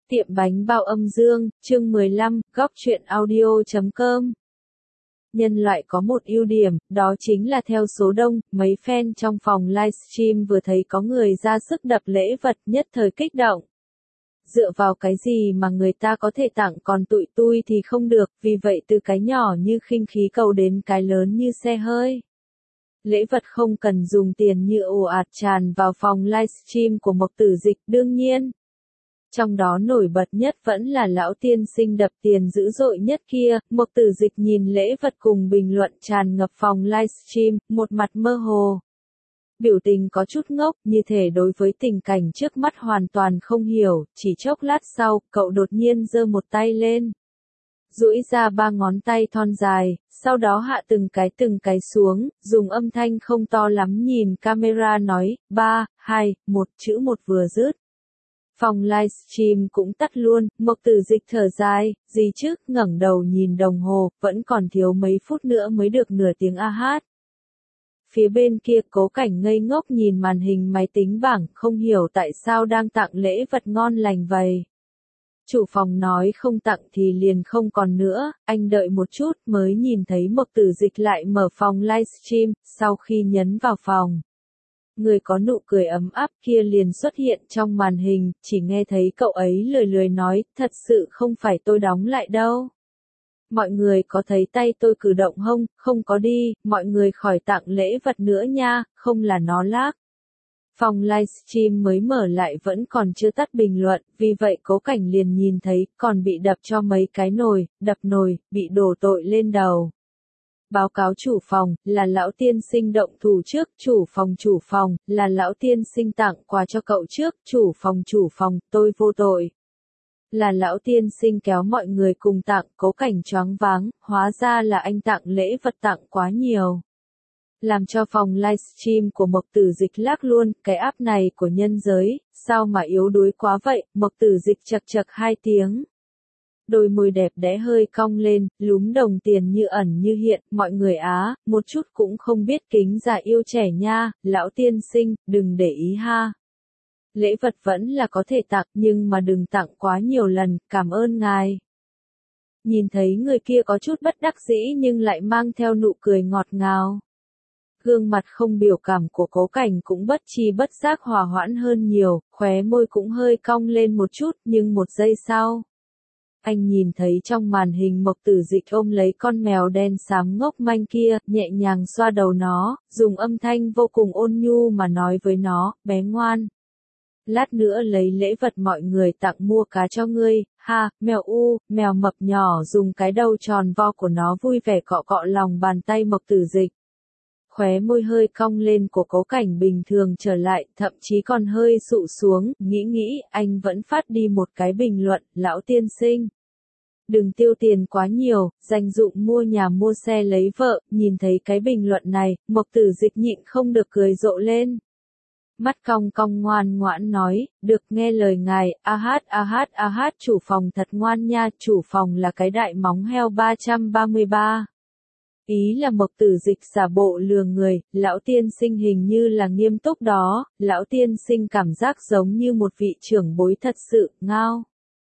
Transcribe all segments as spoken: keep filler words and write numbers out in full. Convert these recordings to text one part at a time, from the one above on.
Tiệm bánh bao âm dương, chương mười lăm, góc truyện audio chấm com. Nhân loại có một ưu điểm, đó chính là theo số đông, mấy fan trong phòng livestream vừa thấy có người ra sức đập lễ vật nhất thời kích động. Dựa vào cái gì mà người ta có thể tặng còn tụi tui thì không được, vì vậy từ cái nhỏ như khinh khí cầu đến cái lớn như xe hơi. Lễ vật không cần dùng tiền như ồ ạt tràn vào phòng livestream của Mộc Tử Dịch đương nhiên. Trong đó nổi bật nhất vẫn là lão tiên sinh đập tiền dữ dội nhất kia, Mộc Tử Dịch nhìn lễ vật cùng bình luận tràn ngập phòng livestream, một mặt mơ hồ. Biểu tình có chút ngốc, như thể đối với tình cảnh trước mắt hoàn toàn không hiểu, chỉ chốc lát sau, cậu đột nhiên giơ một tay lên. Duỗi ra ba ngón tay thon dài, sau đó hạ từng cái từng cái xuống, dùng âm thanh không to lắm nhìn camera nói, ba, hai, một chữ một vừa dứt. Phòng livestream cũng tắt luôn, Mộc Tử Dịch thở dài, gì chứ, ngẩng đầu nhìn đồng hồ, vẫn còn thiếu mấy phút nữa mới được nửa tiếng a hát. Phía bên kia Cố Cảnh ngây ngốc nhìn màn hình máy tính bảng, không hiểu tại sao đang tặng lễ vật ngon lành vậy. Chủ phòng nói không tặng thì liền không còn nữa, anh đợi một chút mới nhìn thấy Mộc Tử Dịch lại mở phòng livestream, sau khi nhấn vào phòng. Người có nụ cười ấm áp kia liền xuất hiện trong màn hình, chỉ nghe thấy cậu ấy lười lười nói, thật sự không phải tôi đóng lại đâu. Mọi người có thấy tay tôi cử động không? Không có đi, mọi người khỏi tặng lễ vật nữa nha, không là nó lag. Phòng livestream mới mở lại vẫn còn chưa tắt bình luận, vì vậy Cố Cảnh liền nhìn thấy, còn bị đập cho mấy cái nồi, đập nồi, bị đổ tội lên đầu. Báo cáo chủ phòng, là lão tiên sinh động thủ trước, chủ phòng chủ phòng, là lão tiên sinh tặng quà cho cậu trước, chủ phòng chủ phòng, tôi vô tội. Là lão tiên sinh kéo mọi người cùng tặng, Cố Cảnh choáng váng, hóa ra là anh tặng lễ vật tặng quá nhiều. Làm cho phòng livestream của Mộc Tử Dịch lag luôn, cái app này của nhân giới, sao mà yếu đuối quá vậy, Mộc Tử Dịch chật chật hai tiếng. Đôi môi đẹp đẽ hơi cong lên, lúm đồng tiền như ẩn như hiện, mọi người á, một chút cũng không biết kính già yêu trẻ nha, lão tiên sinh, đừng để ý ha. Lễ vật vẫn là có thể tặng, nhưng mà đừng tặng quá nhiều lần, cảm ơn ngài. Nhìn thấy người kia có chút bất đắc dĩ nhưng lại mang theo nụ cười ngọt ngào. Gương mặt không biểu cảm của Cố Cảnh cũng bất chi bất giác hòa hoãn hơn nhiều, khóe môi cũng hơi cong lên một chút, nhưng một giây sau. Anh nhìn thấy trong màn hình Mộc Tử Dịch ôm lấy con mèo đen xám ngốc manh kia, nhẹ nhàng xoa đầu nó, dùng âm thanh vô cùng ôn nhu mà nói với nó, bé ngoan. Lát nữa lấy lễ vật mọi người tặng mua cá cho ngươi, ha, mèo u, mèo mập nhỏ dùng cái đầu tròn vo của nó vui vẻ cọ cọ lòng bàn tay Mộc Tử Dịch. Khóe môi hơi cong lên của Cố Cảnh bình thường trở lại, thậm chí còn hơi sụ xuống, nghĩ nghĩ, anh vẫn phát đi một cái bình luận, lão tiên sinh. Đừng tiêu tiền quá nhiều, dành dụm mua nhà mua xe lấy vợ, nhìn thấy cái bình luận này, Mộc Tử Dịch nhịn không được cười rộ lên. Mắt cong cong ngoan ngoãn nói, được nghe lời ngài, a hát a hát a hát chủ phòng thật ngoan nha, chủ phòng là cái đại móng heo ba trăm ba mươi ba. Ý là Mộc Tử Dịch giả bộ lừa người, lão tiên sinh hình như là nghiêm túc đó, lão tiên sinh cảm giác giống như một vị trưởng bối thật sự, ngao.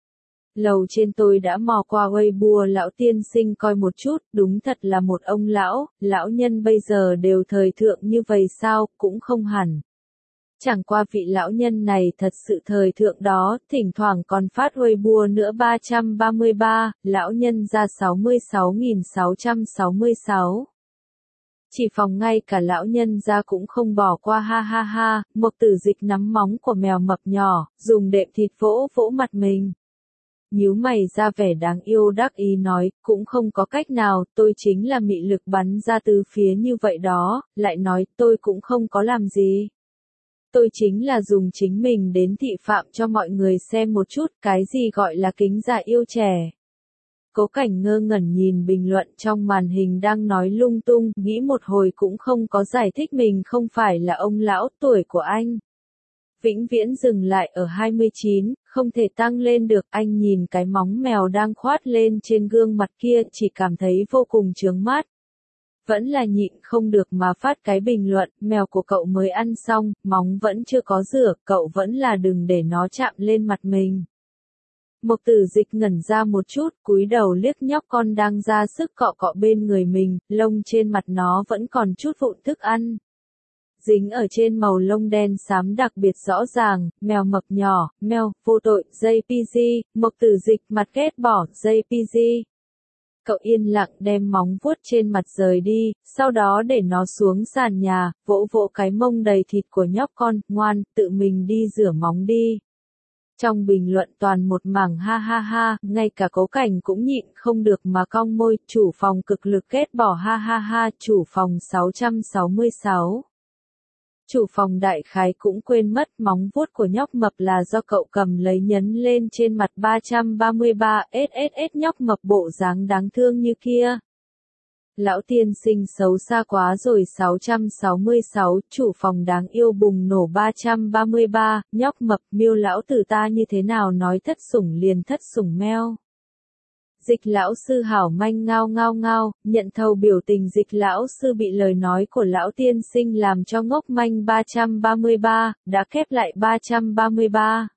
Lầu trên tôi đã mò qua Weibo lão tiên sinh coi một chút, đúng thật là một ông lão, lão nhân bây giờ đều thời thượng như vậy sao, cũng không hẳn. Chẳng qua vị lão nhân này thật sự thời thượng đó, thỉnh thoảng còn phát Weibo nữa ba trăm ba mươi ba, lão nhân ra sáu mươi sáu nghìn sáu trăm sáu mươi sáu. Chỉ phòng ngay cả lão nhân ra cũng không bỏ qua ha ha ha, Mộc Tử Dịch nắm móng của mèo mập nhỏ, dùng đệm thịt vỗ vỗ mặt mình. Nhíu mày ra vẻ đáng yêu đắc ý nói, cũng không có cách nào, tôi chính là mị lực bắn ra từ phía như vậy đó, lại nói, tôi cũng không có làm gì. Tôi chính là dùng chính mình đến thị phạm cho mọi người xem một chút, cái gì gọi là kính già yêu trẻ. Cố Cảnh ngơ ngẩn nhìn bình luận trong màn hình đang nói lung tung, nghĩ một hồi cũng không có giải thích mình không phải là ông lão tuổi của anh. Vĩnh viễn dừng lại ở hai mươi chín, không thể tăng lên được, anh nhìn cái móng mèo đang khoát lên trên gương mặt kia, chỉ cảm thấy vô cùng chướng mắt. Vẫn là nhịn không được mà phát cái bình luận, mèo của cậu mới ăn xong, móng vẫn chưa có rửa, cậu vẫn là đừng để nó chạm lên mặt mình. Mộc Tử Dịch ngẩn ra một chút, cúi đầu liếc nhóc con đang ra sức cọ cọ bên người mình, lông trên mặt nó vẫn còn chút vụn thức ăn. Dính ở trên màu lông đen xám đặc biệt rõ ràng, mèo mập nhỏ, mèo, vô tội, gi pê giê, Mộc Tử Dịch mặt ghét bỏ, gi pê giê. Cậu yên lặng đem móng vuốt trên mặt rời đi, sau đó để nó xuống sàn nhà, vỗ vỗ cái mông đầy thịt của nhóc con, ngoan, tự mình đi rửa móng đi. Trong bình luận toàn một mảng ha ha ha, ngay cả Cố Cảnh cũng nhịn không được mà cong môi, chủ phòng cực lực ghét bỏ ha ha ha, chủ phòng sáu trăm sáu mươi sáu. Chủ phòng đại khái cũng quên mất móng vuốt của nhóc mập là do cậu cầm lấy nhấn lên trên mặt ba trăm ba mươi ba, sss nhóc mập bộ dáng đáng thương như kia. Lão tiên sinh xấu xa quá rồi sáu trăm sáu mươi sáu, chủ phòng đáng yêu bùng nổ ba trăm ba mươi ba, nhóc mập miêu lão tử ta như thế nào nói thất sủng liền thất sủng meo. Dịch lão sư hảo manh ngao ngao ngao, nhận thầu biểu tình dịch lão sư bị lời nói của lão tiên sinh làm cho ngốc manh ba trăm ba mươi ba, đã khép lại ba trăm ba mươi ba.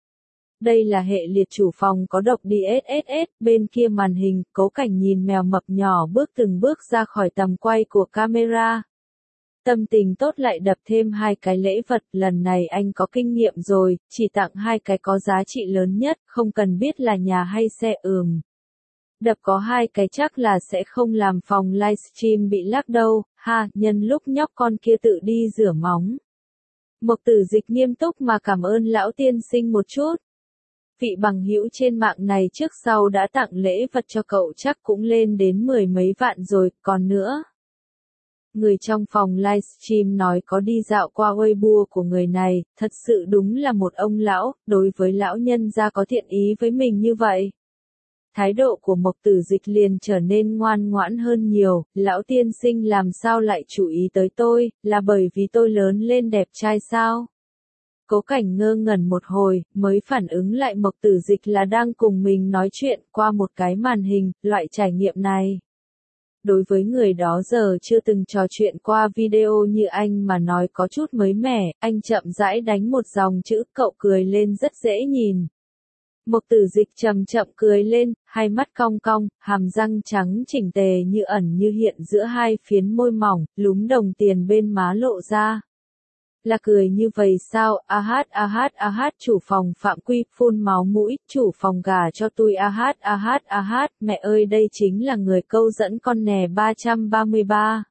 Đây là hệ liệt chủ phòng có độc đi ét ét ét, bên kia màn hình, Cố Cảnh nhìn mèo mập nhỏ bước từng bước ra khỏi tầm quay của camera. Tâm tình tốt lại đập thêm hai cái lễ vật, lần này anh có kinh nghiệm rồi, chỉ tặng hai cái có giá trị lớn nhất, không cần biết là nhà hay xe ừm. Đập có hai cái chắc là sẽ không làm phòng livestream bị lag đâu, ha, nhân lúc nhóc con kia tự đi rửa móng. Mộc Tử Dịch nghiêm túc mà cảm ơn lão tiên sinh một chút. Vị bằng hữu trên mạng này trước sau đã tặng lễ vật cho cậu chắc cũng lên đến mười mấy vạn rồi, còn nữa. Người trong phòng livestream nói có đi dạo qua Weibo của người này, thật sự đúng là một ông lão, đối với lão nhân gia có thiện ý với mình như vậy. Thái độ của Mộc Tử Dịch liền trở nên ngoan ngoãn hơn nhiều, lão tiên sinh làm sao lại chú ý tới tôi, là bởi vì tôi lớn lên đẹp trai sao? Cố Cảnh ngơ ngẩn một hồi, mới phản ứng lại Mộc Tử Dịch là đang cùng mình nói chuyện qua một cái màn hình, loại trải nghiệm này. Đối với người đó giờ chưa từng trò chuyện qua video như anh mà nói có chút mới mẻ, anh chậm rãi đánh một dòng chữ, cậu cười lên rất dễ nhìn. Mộc Tử Dịch chậm chậm cười lên, hai mắt cong cong, hàm răng trắng chỉnh tề như ẩn như hiện giữa hai phiến môi mỏng, lúm đồng tiền bên má lộ ra. Là cười như vậy sao, a hát a hát a hát chủ phòng phạm quy, phun máu mũi, chủ phòng gà cho tôi a hát a hát a hát, mẹ ơi đây chính là người câu dẫn con nè ba trăm ba mươi ba.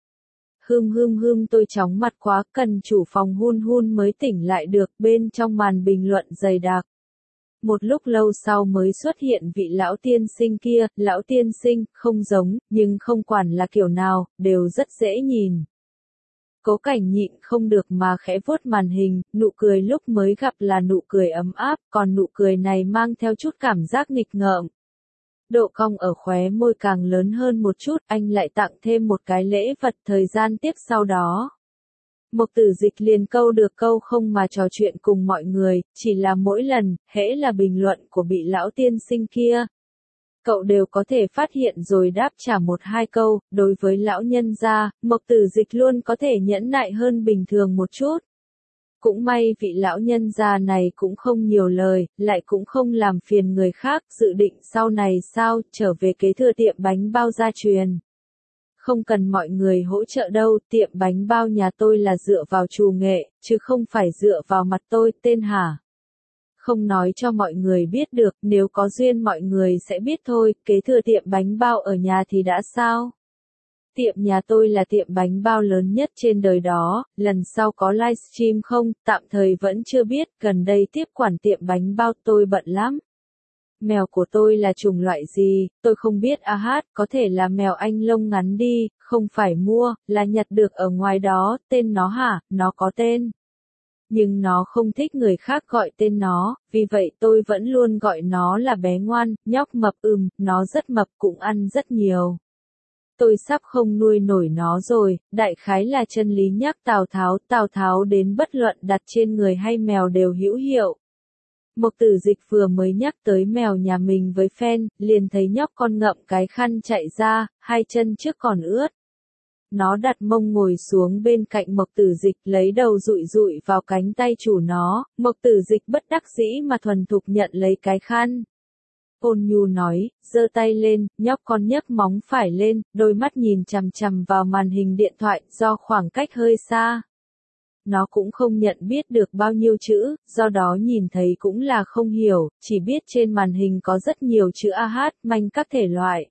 Hưm hưm hưm tôi chóng mặt quá, cần chủ phòng hun hun mới tỉnh lại được, bên trong màn bình luận dày đặc. Một lúc lâu sau mới xuất hiện vị lão tiên sinh kia, lão tiên sinh, không giống, nhưng không quản là kiểu nào, đều rất dễ nhìn. Cố Cảnh nhịn không được mà khẽ vuốt màn hình, nụ cười lúc mới gặp là nụ cười ấm áp, còn nụ cười này mang theo chút cảm giác nghịch ngợm. Độ cong ở khóe môi càng lớn hơn một chút, anh lại tặng thêm một cái lễ vật thời gian tiếp sau đó. Mộc Tử Dịch liền câu được câu không mà trò chuyện cùng mọi người, chỉ là mỗi lần, hễ là bình luận của bị lão tiên sinh kia. Cậu đều có thể phát hiện rồi đáp trả một hai câu, đối với lão nhân gia, Mộc Tử Dịch luôn có thể nhẫn nại hơn bình thường một chút. Cũng may vị lão nhân gia này cũng không nhiều lời, lại cũng không làm phiền người khác, dự định sau này sao, trở về kế thừa tiệm bánh bao gia truyền. Không cần mọi người hỗ trợ đâu, tiệm bánh bao nhà tôi là dựa vào trù nghệ, chứ không phải dựa vào mặt tôi, tên hả? Không nói cho mọi người biết được, nếu có duyên mọi người sẽ biết thôi, kế thừa tiệm bánh bao ở nhà thì đã sao? Tiệm nhà tôi là tiệm bánh bao lớn nhất trên đời đó, lần sau có livestream không, tạm thời vẫn chưa biết, gần đây tiếp quản tiệm bánh bao tôi bận lắm. Mèo của tôi là chủng loại gì, tôi không biết a hát, có thể là mèo Anh lông ngắn đi, không phải mua, là nhặt được ở ngoài đó, tên nó hả, nó có tên. Nhưng nó không thích người khác gọi tên nó, vì vậy tôi vẫn luôn gọi nó là bé ngoan, nhóc mập ừm, nó rất mập cũng ăn rất nhiều. Tôi sắp không nuôi nổi nó rồi, đại khái là chân lý nhắc Tào Tháo, Tào Tháo đến bất luận đặt trên người hay mèo đều hữu hiệu. Mộc Tử Dịch vừa mới nhắc tới mèo nhà mình với fan, liền thấy nhóc con ngậm cái khăn chạy ra, hai chân trước còn ướt. Nó đặt mông ngồi xuống bên cạnh Mộc Tử Dịch, lấy đầu dụi dụi vào cánh tay chủ nó, Mộc Tử Dịch bất đắc dĩ mà thuần thục nhận lấy cái khăn. Ôn nhu nói, giơ tay lên, nhóc con nhấc móng phải lên, đôi mắt nhìn chằm chằm vào màn hình điện thoại, do khoảng cách hơi xa. Nó cũng không nhận biết được bao nhiêu chữ, do đó nhìn thấy cũng là không hiểu, chỉ biết trên màn hình có rất nhiều chữ a hát, manh các thể loại.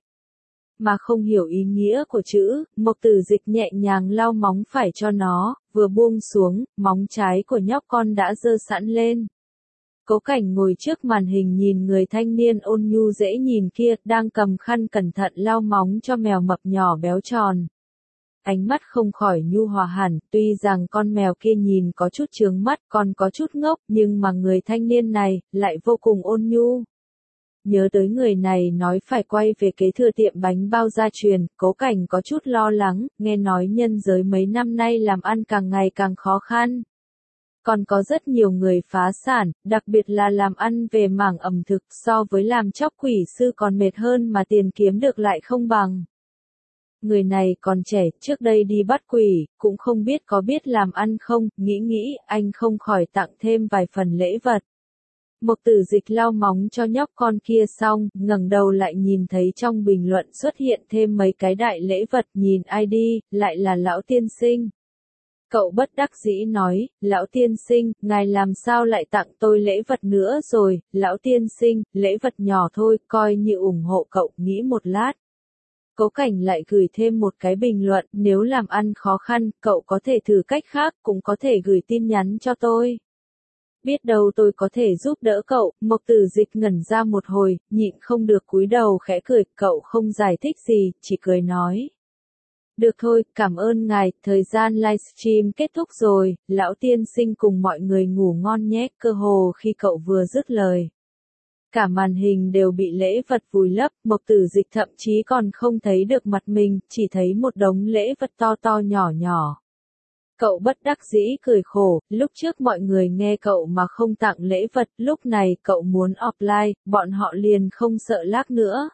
Mà không hiểu ý nghĩa của chữ, Mộc Tử Dịch nhẹ nhàng lau móng phải cho nó, vừa buông xuống, móng trái của nhóc con đã giơ sẵn lên. Cố Cảnh ngồi trước màn hình nhìn người thanh niên ôn nhu dễ nhìn kia, đang cầm khăn cẩn thận lau móng cho mèo mập nhỏ béo tròn. Ánh mắt không khỏi nhu hòa hẳn, tuy rằng con mèo kia nhìn có chút chướng mắt, còn có chút ngốc, nhưng mà người thanh niên này, lại vô cùng ôn nhu. Nhớ tới người này nói phải quay về kế thừa tiệm bánh bao gia truyền, Cố Cảnh có chút lo lắng, nghe nói nhân giới mấy năm nay làm ăn càng ngày càng khó khăn. Còn có rất nhiều người phá sản, đặc biệt là làm ăn về mảng ẩm thực, so với làm chóc quỷ sư còn mệt hơn mà tiền kiếm được lại không bằng. Người này còn trẻ, trước đây đi bắt quỷ, cũng không biết có biết làm ăn không, nghĩ nghĩ, anh không khỏi tặng thêm vài phần lễ vật. Mộc Tử Dịch lau móng cho nhóc con kia xong, ngẩng đầu lại nhìn thấy trong bình luận xuất hiện thêm mấy cái đại lễ vật, nhìn ai đi, lại là lão tiên sinh. Cậu bất đắc dĩ nói, lão tiên sinh, ngài làm sao lại tặng tôi lễ vật nữa rồi, lão tiên sinh, lễ vật nhỏ thôi, coi như ủng hộ cậu, nghĩ một lát. Cố Cảnh lại gửi thêm một cái bình luận, nếu làm ăn khó khăn, cậu có thể thử cách khác, cũng có thể gửi tin nhắn cho tôi. Biết đâu tôi có thể giúp đỡ cậu, Mộc Tử Dịch ngẩn ra một hồi, nhịn không được cúi đầu khẽ cười, cậu không giải thích gì, chỉ cười nói. Được thôi, cảm ơn ngài, thời gian livestream kết thúc rồi, lão tiên sinh cùng mọi người ngủ ngon nhé, cơ hồ khi cậu vừa dứt lời. Cả màn hình đều bị lễ vật vùi lấp, Mộc Tử Dịch thậm chí còn không thấy được mặt mình, chỉ thấy một đống lễ vật to to nhỏ nhỏ. Cậu bất đắc dĩ cười khổ, lúc trước mọi người nghe cậu mà không tặng lễ vật, lúc này cậu muốn offline, bọn họ liền không sợ lag nữa.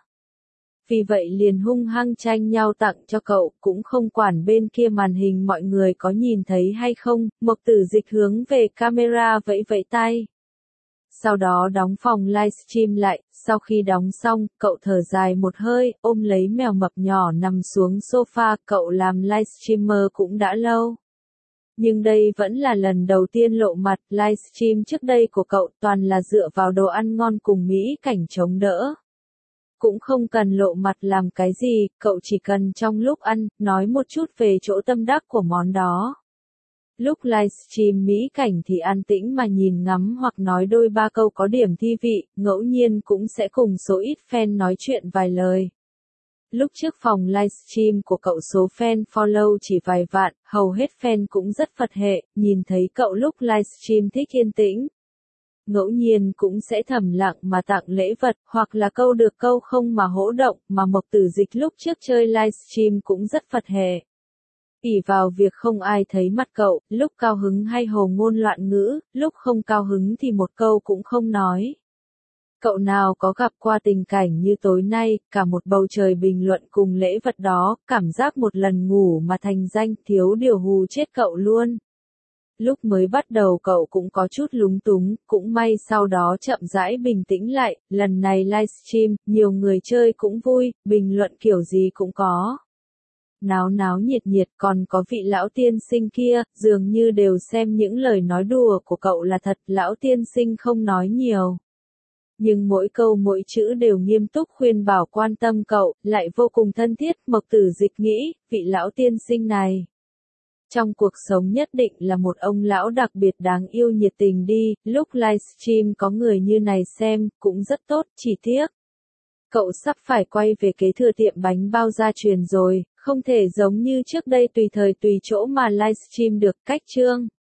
Vì vậy liền hung hăng tranh nhau tặng cho cậu, cũng không quản bên kia màn hình mọi người có nhìn thấy hay không, Mộc Tử Dịch hướng về camera vẫy vẫy tay. Sau đó đóng phòng livestream lại, sau khi đóng xong, cậu thở dài một hơi, ôm lấy mèo mập nhỏ nằm xuống sofa, cậu làm livestreamer cũng đã lâu. Nhưng đây vẫn là lần đầu tiên lộ mặt, livestream trước đây của cậu toàn là dựa vào đồ ăn ngon cùng mỹ cảnh chống đỡ. Cũng không cần lộ mặt làm cái gì, cậu chỉ cần trong lúc ăn, nói một chút về chỗ tâm đắc của món đó. Lúc livestream mỹ cảnh thì an tĩnh mà nhìn ngắm hoặc nói đôi ba câu có điểm thi vị, ngẫu nhiên cũng sẽ cùng số ít fan nói chuyện vài lời. Lúc trước phòng livestream của cậu số fan follow chỉ vài vạn, hầu hết fan cũng rất Phật hệ, nhìn thấy cậu lúc livestream thích yên tĩnh. Ngẫu nhiên cũng sẽ thầm lặng mà tặng lễ vật, hoặc là câu được câu không mà hỗ động, mà Mộc Tử Dịch lúc trước chơi livestream cũng rất Phật hệ. ỷ vào việc không ai thấy mặt cậu, lúc cao hứng hay hồ ngôn loạn ngữ, lúc không cao hứng thì một câu cũng không nói. Cậu nào có gặp qua tình cảnh như tối nay, cả một bầu trời bình luận cùng lễ vật đó, cảm giác một lần ngủ mà thành danh, thiếu điều hù chết cậu luôn. Lúc mới bắt đầu cậu cũng có chút lúng túng, cũng may sau đó chậm rãi bình tĩnh lại, lần này livestream, nhiều người chơi cũng vui, bình luận kiểu gì cũng có. Náo náo nhiệt nhiệt, còn có vị lão tiên sinh kia, dường như đều xem những lời nói đùa của cậu là thật, lão tiên sinh không nói nhiều. Nhưng mỗi câu mỗi chữ đều nghiêm túc khuyên bảo quan tâm cậu, lại vô cùng thân thiết, Mộc Tử Dịch nghĩ, vị lão tiên sinh này. Trong cuộc sống nhất định là một ông lão đặc biệt đáng yêu nhiệt tình đi, lúc livestream có người như này xem, cũng rất tốt, chỉ tiếc. Cậu sắp phải quay về kế thừa tiệm bánh bao gia truyền rồi, không thể giống như trước đây tùy thời tùy chỗ mà livestream được, cách chương.